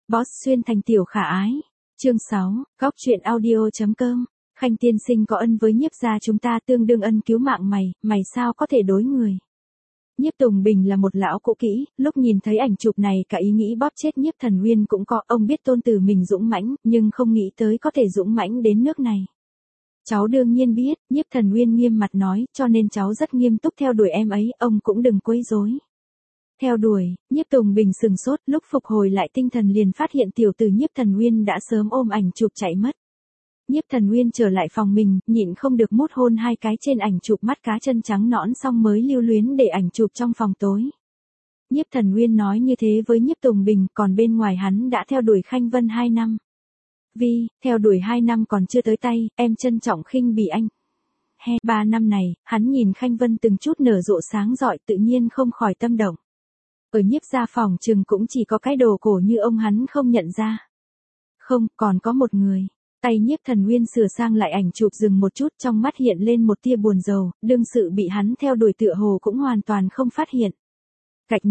Boss xuyên thành tiểu khả ái. Chương 6, góc truyện audio.com. Khanh tiên sinh có ân với Nhiếp gia chúng ta tương đương ân cứu mạng mày sao có thể đối người. Nhiếp Tùng Bình là một lão cũ kỹ, lúc nhìn thấy ảnh chụp này cả ý nghĩ bóp chết Nhiếp Thần Uyên cũng có, ông biết tôn tử mình dũng mãnh, nhưng không nghĩ tới có thể dũng mãnh đến nước này. Cháu đương nhiên biết, Nhiếp Thần Uyên nghiêm mặt nói, cho nên cháu rất nghiêm túc theo đuổi em ấy, ông cũng đừng quấy rối. Theo đuổi, Nhiếp Tùng Bình sừng sốt, lúc phục hồi lại tinh thần liền phát hiện tiểu tử Nhiếp Thần Uyên đã sớm ôm ảnh chụp chạy mất. Nhiếp Thần Uyên trở lại phòng mình, nhịn không được mút hôn hai cái trên ảnh chụp, mắt cá chân trắng nõn xong mới lưu luyến để ảnh chụp trong phòng tối. Nhiếp Thần Uyên nói như thế với Nhiếp Tùng Bình, còn bên ngoài hắn đã theo đuổi Khanh Vân 2 năm. Vì, theo đuổi 2 năm còn chưa tới tay, em trân trọng khinh bỉ anh. 3 năm này, hắn nhìn Khanh Vân từng chút nở rộ sáng rọi tự nhiên không khỏi tâm động. Ở Nhiếp gia phòng chừng cũng chỉ có cái đồ cổ như ông hắn không nhận ra. Không, còn có một người. Tay Nhiếp Thần Uyên sửa sang lại ảnh chụp dừng một chút, trong mắt hiện lên một tia buồn rầu, đương sự bị hắn theo đuổi tựa hồ cũng hoàn toàn không phát hiện. Gạch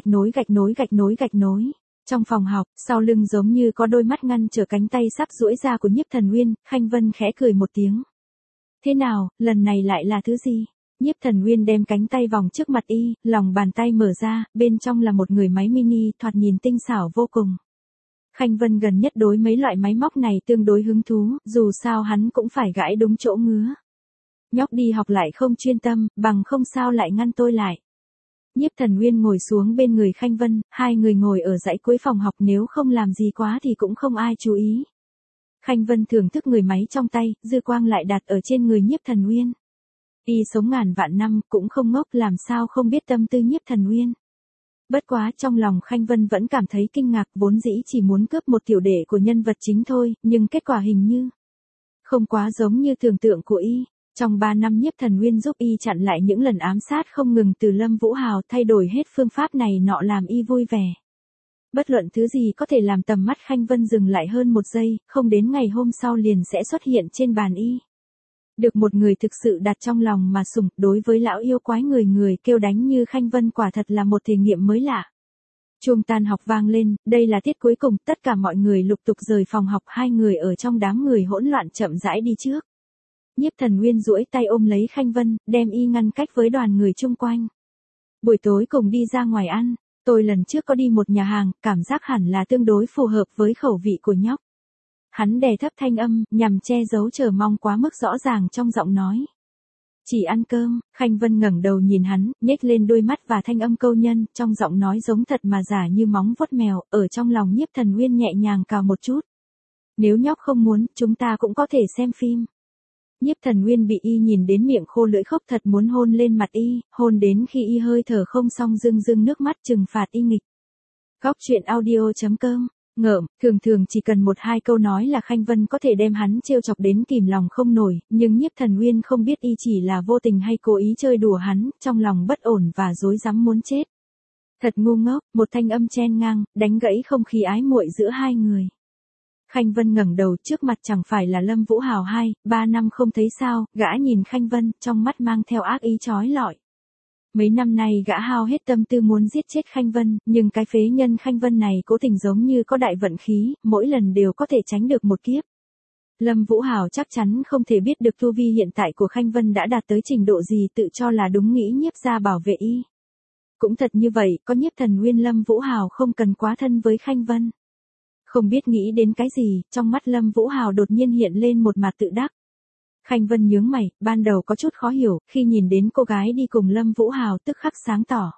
nối. Trong phòng học, sau lưng giống như có đôi mắt ngăn trở cánh tay sắp duỗi ra của Nhiếp Thần Uyên, Khanh Vân khẽ cười một tiếng. Thế nào, lần này lại là thứ gì? Nhiếp Thần Uyên đem cánh tay vòng trước mặt y, lòng bàn tay mở ra, bên trong là một người máy mini thoạt nhìn tinh xảo vô cùng. Khanh Vân gần nhất đối mấy loại máy móc này tương đối hứng thú, dù sao hắn cũng phải gãi đúng chỗ ngứa. Nhóc đi học lại không chuyên tâm, bằng không sao lại ngăn tôi lại. Nhiếp Thần Uyên ngồi xuống bên người Khanh Vân, hai người ngồi ở dãy cuối phòng học, nếu không làm gì quá thì cũng không ai chú ý. Khanh Vân thưởng thức người máy trong tay, dư quang lại đặt ở trên người Nhiếp Thần Uyên. Y sống ngàn vạn năm, cũng không ngốc, làm sao không biết tâm tư Nhiếp Thần Uyên. Bất quá trong lòng Khanh Vân vẫn cảm thấy kinh ngạc, vốn dĩ chỉ muốn cướp một tiểu đệ của nhân vật chính thôi, nhưng kết quả hình như không quá giống như tưởng tượng của y. Trong 3 năm Nhiếp Thần Uyên giúp y chặn lại những lần ám sát không ngừng từ Lâm Vũ Hào, thay đổi hết phương pháp này nọ làm y vui vẻ. Bất luận thứ gì có thể làm tầm mắt Khanh Vân dừng lại hơn một giây, không đến ngày hôm sau liền sẽ xuất hiện trên bàn y. Được một người thực sự đặt trong lòng mà sủng, đối với lão yêu quái người kêu đánh như Khanh Vân quả thật là một thể nghiệm mới lạ. Chuông tan học vang lên, đây là tiết cuối cùng, tất cả mọi người lục tục rời phòng học, hai người ở trong đám người hỗn loạn chậm rãi đi trước. Nhiếp Thần Uyên duỗi tay ôm lấy Khanh Vân, đem y ngăn cách với đoàn người chung quanh. Buổi tối cùng đi ra ngoài ăn, tôi lần trước có đi một nhà hàng, cảm giác hẳn là tương đối phù hợp với khẩu vị của nhóc. Hắn đè thấp thanh âm, nhằm che giấu chờ mong quá mức rõ ràng trong giọng nói. Chỉ ăn cơm. Khanh Vân ngẩng đầu nhìn hắn, nhếch lên đôi mắt và thanh âm câu nhân, trong giọng nói giống thật mà giả như móng vuốt mèo, ở trong lòng Nhiếp Thần Uyên nhẹ nhàng cào một chút. Nếu nhóc không muốn, chúng ta cũng có thể xem phim. Nhiếp Thần Uyên bị y nhìn đến miệng khô lưỡi khóc, thật muốn hôn lên mặt y, hôn đến khi y hơi thở không xong rưng nước mắt trừng phạt y nghịch. Góc truyện audio.com. Ngợm, thường chỉ cần 1-2 câu nói là Khanh Vân có thể đem hắn trêu chọc đến kìm lòng không nổi, nhưng Nhiếp Thần Uyên không biết y chỉ là vô tình hay cố ý chơi đùa hắn, trong lòng bất ổn và rối rắm muốn chết. Thật ngu ngốc, một thanh âm chen ngang, đánh gãy không khí ái muội giữa hai người. Khanh Vân ngẩng đầu, trước mặt chẳng phải là Lâm Vũ Hào 2-3 năm không thấy sao, gã nhìn Khanh Vân, trong mắt mang theo ác ý chói lọi. Mấy năm nay gã hao hết tâm tư muốn giết chết Khanh Vân, nhưng cái phế nhân Khanh Vân này cố tình giống như có đại vận khí, mỗi lần đều có thể tránh được một kiếp. Lâm Vũ Hào chắc chắn không thể biết được tu vi hiện tại của Khanh Vân đã đạt tới trình độ gì, tự cho là đúng nghĩ Nhiếp gia bảo vệ y. Cũng thật như vậy, có Nhiếp Thần Uyên Lâm Vũ Hào không cần quá thân với Khanh Vân. Không biết nghĩ đến cái gì, trong mắt Lâm Vũ Hào đột nhiên hiện lên một mặt tự đắc. Khanh Vân nhướng mày, ban đầu có chút khó hiểu, khi nhìn đến cô gái đi cùng Lâm Vũ Hào tức khắc sáng tỏ.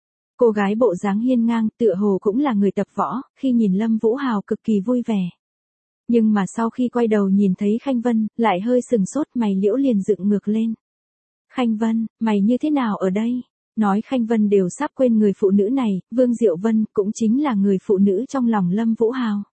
Cô gái bộ dáng hiên ngang, tựa hồ cũng là người tập võ, khi nhìn Lâm Vũ Hào cực kỳ vui vẻ. Nhưng mà sau khi quay đầu nhìn thấy Khanh Vân, lại hơi sừng sốt, mày liễu liền dựng ngược lên. Khanh Vân, mày như thế nào ở đây? Nói Khanh Vân đều sắp quên người phụ nữ này, Vương Diệu Vân cũng chính là người phụ nữ trong lòng Lâm Vũ Hào.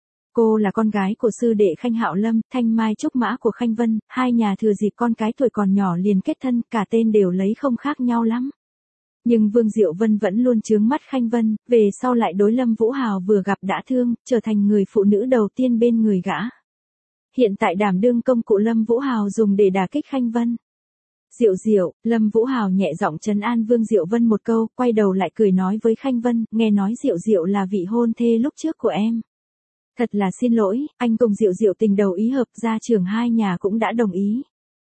Cô là con gái của sư đệ Khanh Hạo Lâm, thanh mai trúc mã của Khanh Vân, hai nhà thừa dịp con cái tuổi còn nhỏ liền kết thân, cả tên đều lấy không khác nhau lắm. Nhưng Vương Diệu Vân vẫn luôn chướng mắt Khanh Vân, về sau lại đối Lâm Vũ Hào vừa gặp đã thương, trở thành người phụ nữ đầu tiên bên người gã. Hiện tại đảm đương công cụ Lâm Vũ Hào dùng để đả kích Khanh Vân. Diệu, Lâm Vũ Hào nhẹ giọng trấn an Vương Diệu Vân một câu, quay đầu lại cười nói với Khanh Vân, nghe nói Diệu là vị hôn thê lúc trước của em. Thật là xin lỗi, anh cùng Diệu Diệu tình đầu ý hợp, gia trưởng hai nhà cũng đã đồng ý.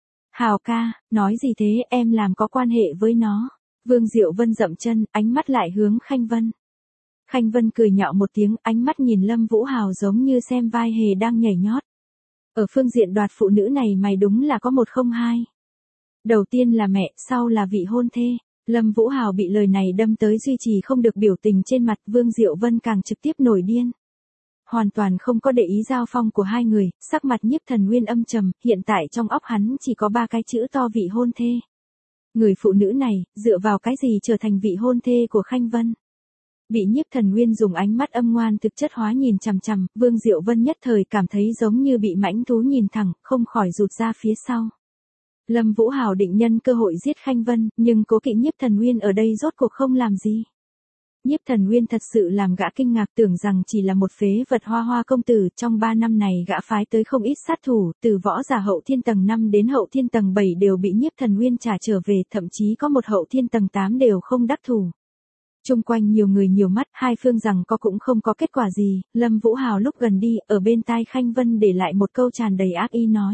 Hào ca, nói gì thế, em làm có quan hệ với nó. Vương Diệu Vân dậm chân, ánh mắt lại hướng Khanh Vân. Khanh Vân cười nhạo một tiếng, ánh mắt nhìn Lâm Vũ Hào giống như xem vai hề đang nhảy nhót. Ở phương diện đoạt phụ nữ này mày đúng là có một không hai. Đầu tiên là mẹ, sau là vị hôn thê. Lâm Vũ Hào bị lời này đâm tới duy trì không được biểu tình trên mặt, Vương Diệu Vân càng trực tiếp nổi điên. Hoàn toàn không có để ý giao phong của hai người, sắc mặt Nhiếp Thần Nguyên âm trầm, hiện tại trong óc hắn chỉ có 3 cái chữ to vị hôn thê. Người phụ nữ này, dựa vào cái gì trở thành vị hôn thê của Khanh Vân? Bị Nhiếp Thần Nguyên dùng ánh mắt âm ngoan thực chất hóa nhìn chằm chằm, Vương Diệu Vân nhất thời cảm thấy giống như bị mãnh thú nhìn thẳng, không khỏi rụt ra phía sau. Lâm Vũ Hào định nhân cơ hội giết Khanh Vân, nhưng cố kỵ Nhiếp Thần Nguyên ở đây rốt cuộc không làm gì. Nhiếp Thần Nguyên thật sự làm gã kinh ngạc, tưởng rằng chỉ là một phế vật hoa hoa công tử, trong 3 năm này gã phái tới không ít sát thủ, từ võ giả hậu thiên tầng 5 đến hậu thiên tầng 7 đều bị Nhiếp Thần Nguyên trả trở về, thậm chí có một hậu thiên tầng 8 đều không đắc thủ. Chung quanh nhiều người nhiều mắt, hai phương rằng có cũng không có kết quả gì, Lâm Vũ Hào lúc gần đi, ở bên tai Khanh Vân để lại một câu tràn đầy ác ý nói.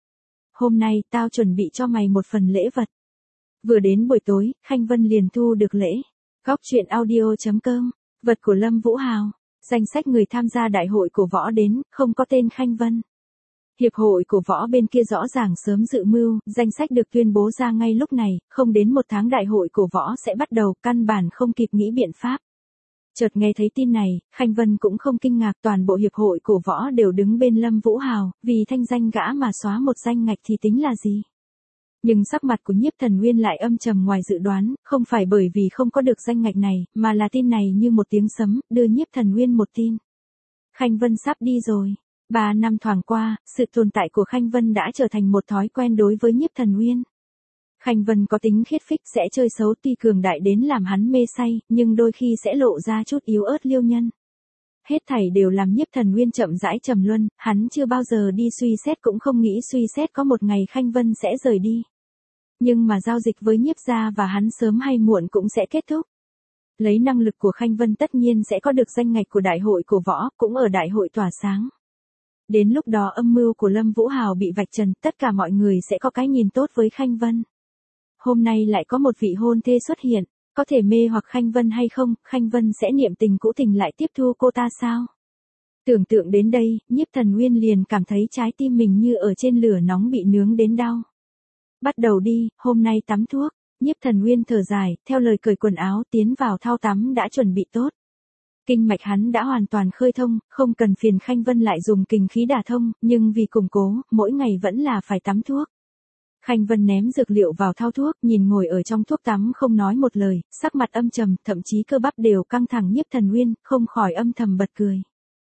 Hôm nay, tao chuẩn bị cho mày một phần lễ vật. Vừa đến buổi tối, Khanh Vân liền thu được lễ. Góc truyện audio.com, vật của Lâm Vũ Hào, danh sách người tham gia đại hội cổ võ đến, không có tên Khanh Vân. Hiệp hội cổ võ bên kia rõ ràng sớm dự mưu, danh sách được tuyên bố ra ngay lúc này, không đến 1 tháng đại hội cổ võ sẽ bắt đầu, căn bản không kịp nghĩ biện pháp. Chợt nghe thấy tin này, Khanh Vân cũng không kinh ngạc, toàn bộ hiệp hội cổ võ đều đứng bên Lâm Vũ Hào, vì thanh danh gã mà xóa một danh ngạch thì tính là gì. Nhưng sắc mặt của Nhiếp Thần Nguyên lại âm trầm ngoài dự đoán, không phải bởi vì không có được danh ngạch này, mà là tin này như một tiếng sấm, đưa Nhiếp Thần Nguyên một tin. Khanh Vân sắp đi rồi. 3 năm thoảng qua, sự tồn tại của Khanh Vân đã trở thành một thói quen đối với Nhiếp Thần Nguyên. Khanh Vân có tính khiết phích, sẽ chơi xấu, tuy cường đại đến làm hắn mê say, nhưng đôi khi sẽ lộ ra chút yếu ớt liêu nhân. Hết thảy đều làm Nhiếp Thần Nguyên chậm rãi trầm luân, hắn chưa bao giờ đi suy xét, cũng không nghĩ suy xét có một ngày Khanh Vân sẽ rời đi. Nhưng mà giao dịch với Nhiếp gia và hắn sớm hay muộn cũng sẽ kết thúc. Lấy năng lực của Khanh Vân tất nhiên sẽ có được danh ngạch của đại hội cổ võ, cũng ở đại hội tỏa sáng. Đến lúc đó âm mưu của Lâm Vũ Hào bị vạch trần, tất cả mọi người sẽ có cái nhìn tốt với Khanh Vân. Hôm nay lại có một vị hôn thê xuất hiện, có thể mê hoặc Khanh Vân hay không, Khanh Vân sẽ niệm tình cũ tình lại tiếp thu cô ta sao? Tưởng tượng đến đây, Nhiếp Thần Nguyên liền cảm thấy trái tim mình như ở trên lửa nóng bị nướng đến đau. Bắt đầu đi, hôm nay tắm thuốc. Nhiếp Thần Nguyên thở dài, theo lời cởi quần áo tiến vào thau tắm đã chuẩn bị tốt. Kinh mạch hắn đã hoàn toàn khơi thông, không cần phiền Khanh Vân lại dùng kình khí đả thông, nhưng vì củng cố, mỗi ngày vẫn là phải tắm thuốc. Khanh Vân ném dược liệu vào thau thuốc, nhìn ngồi ở trong thuốc tắm không nói một lời, sắc mặt âm trầm, thậm chí cơ bắp đều căng thẳng. Nhiếp Thần Nguyên không khỏi âm thầm bật cười.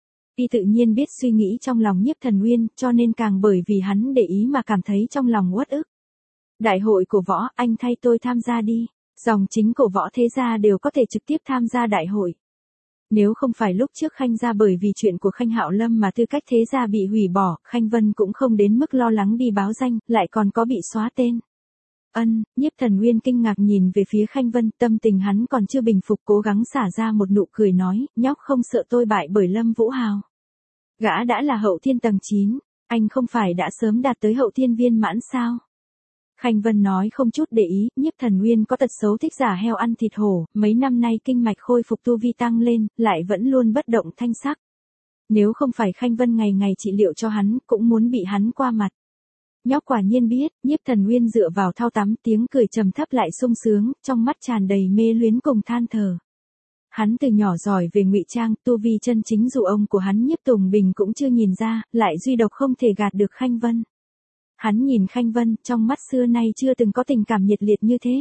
Y tự nhiên biết suy nghĩ trong lòng Nhiếp Thần Nguyên, cho nên càng bởi vì hắn để ý mà cảm thấy trong lòng uất ức. Đại hội cổ võ, anh thay tôi tham gia đi. Dòng chính cổ võ thế gia đều có thể trực tiếp tham gia đại hội. Nếu không phải lúc trước Khanh gia bởi vì chuyện của Khanh Hạo Lâm mà tư cách thế gia bị hủy bỏ, Khanh Vân cũng không đến mức lo lắng đi báo danh, lại còn có bị xóa tên. Nhiếp Thần Nguyên kinh ngạc nhìn về phía Khanh Vân, tâm tình hắn còn chưa bình phục, cố gắng xả ra một nụ cười nói, nhóc không sợ tôi bại bởi Lâm Vũ Hào. Gã đã là hậu thiên tầng 9, anh không phải đã sớm đạt tới hậu thiên viên mãn sao? Khanh Vân nói không chút để ý, Nhiếp Thần Nguyên có tật xấu thích giả heo ăn thịt hổ, mấy năm nay kinh mạch khôi phục tu vi tăng lên, lại vẫn luôn bất động thanh sắc. Nếu không phải Khanh Vân ngày ngày trị liệu cho hắn, cũng muốn bị hắn qua mặt. Nhóc quả nhiên biết, Nhiếp Thần Nguyên dựa vào thau tắm, tiếng cười trầm thấp lại sung sướng, trong mắt tràn đầy mê luyến cùng than thở. Hắn từ nhỏ giỏi về ngụy trang, tu vi chân chính dù ông của hắn Nhiếp Tùng Bình cũng chưa nhìn ra, lại duy độc không thể gạt được Khanh Vân. Hắn nhìn Khanh Vân, trong mắt xưa nay chưa từng có tình cảm nhiệt liệt như thế.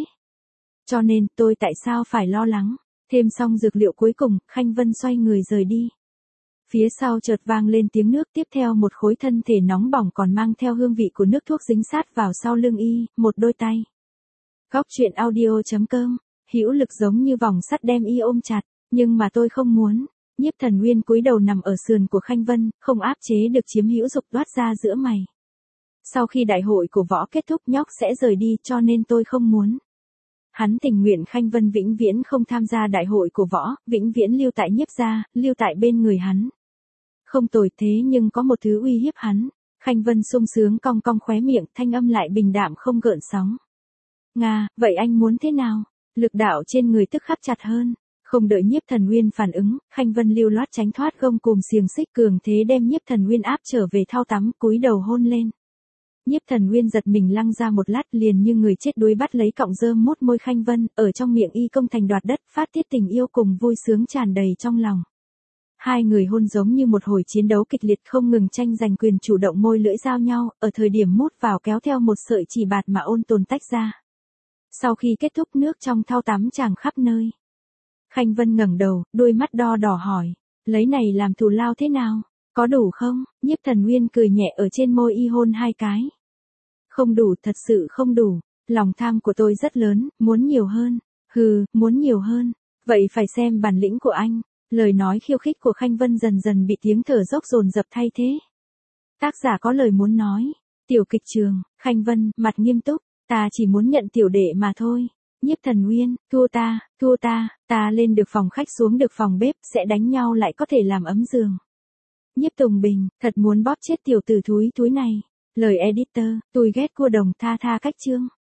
Cho nên, tôi tại sao phải lo lắng? Thêm xong dược liệu cuối cùng, Khanh Vân xoay người rời đi. Phía sau chợt vang lên tiếng nước, tiếp theo một khối thân thể nóng bỏng còn mang theo hương vị của nước thuốc dính sát vào sau lưng y, một đôi tay. Góc truyện audio.com, hữu lực giống như vòng sắt đem y ôm chặt, nhưng mà tôi không muốn. Nhiếp Thần Nguyên cúi đầu nằm ở sườn của Khanh Vân, không áp chế được chiếm hữu dục toát ra giữa mày. Sau khi đại hội của võ kết thúc nhóc sẽ rời đi, cho nên tôi không muốn. Hắn tình nguyện Khanh Vân vĩnh viễn không tham gia đại hội của võ, vĩnh viễn lưu tại Nhiếp gia, lưu tại bên người hắn. Không tồi thế nhưng có một thứ uy hiếp hắn. Khanh Vân sung sướng cong cong khóe miệng, thanh âm lại bình đạm không gợn sóng. Nga, vậy anh muốn thế nào? Lực đạo trên người tức khắc chặt hơn. Không đợi Nhiếp Thần Uyên phản ứng, Khanh Vân lưu loát tránh thoát gông cùm xiềng xích cường thế đem Nhiếp Thần Uyên áp trở về thao tắm, cúi đầu hôn lên. Nhiếp Thần Uyên giật mình lăng ra một lát, liền như người chết đuối bắt lấy cọng rơm mút môi Khanh Vân, ở trong miệng y công thành đoạt đất, phát tiết tình yêu cùng vui sướng tràn đầy trong lòng. Hai người hôn giống như một hồi chiến đấu kịch liệt, không ngừng tranh giành quyền chủ động, môi lưỡi giao nhau, ở thời điểm mút vào kéo theo một sợi chỉ bạt mà ôn tồn tách ra. Sau khi kết thúc, nước trong thao tắm tràn khắp nơi. Khanh Vân ngẩng đầu, đôi mắt đo đỏ hỏi, lấy này làm thù lao thế nào? Có đủ không? Nhiếp Thần Uyên cười nhẹ ở trên môi y hôn hai cái. Không đủ, thật sự không đủ. Lòng tham của tôi rất lớn, muốn nhiều hơn. Hừ, muốn nhiều hơn. Vậy phải xem bản lĩnh của anh. Lời nói khiêu khích của Khanh Vân dần dần bị tiếng thở dốc dồn dập thay thế. Tác giả có lời muốn nói. Tiểu kịch trường, Khanh Vân, mặt nghiêm túc, ta chỉ muốn nhận tiểu đệ mà thôi. Nhiếp Thần Uyên, thua ta lên được phòng khách xuống được phòng bếp, sẽ đánh nhau lại có thể làm ấm giường. Nhiếp Tùng Bình, thật muốn bóp chết tiểu tử thúi này. Lời editor, tôi ghét cua đồng, tha cách chương.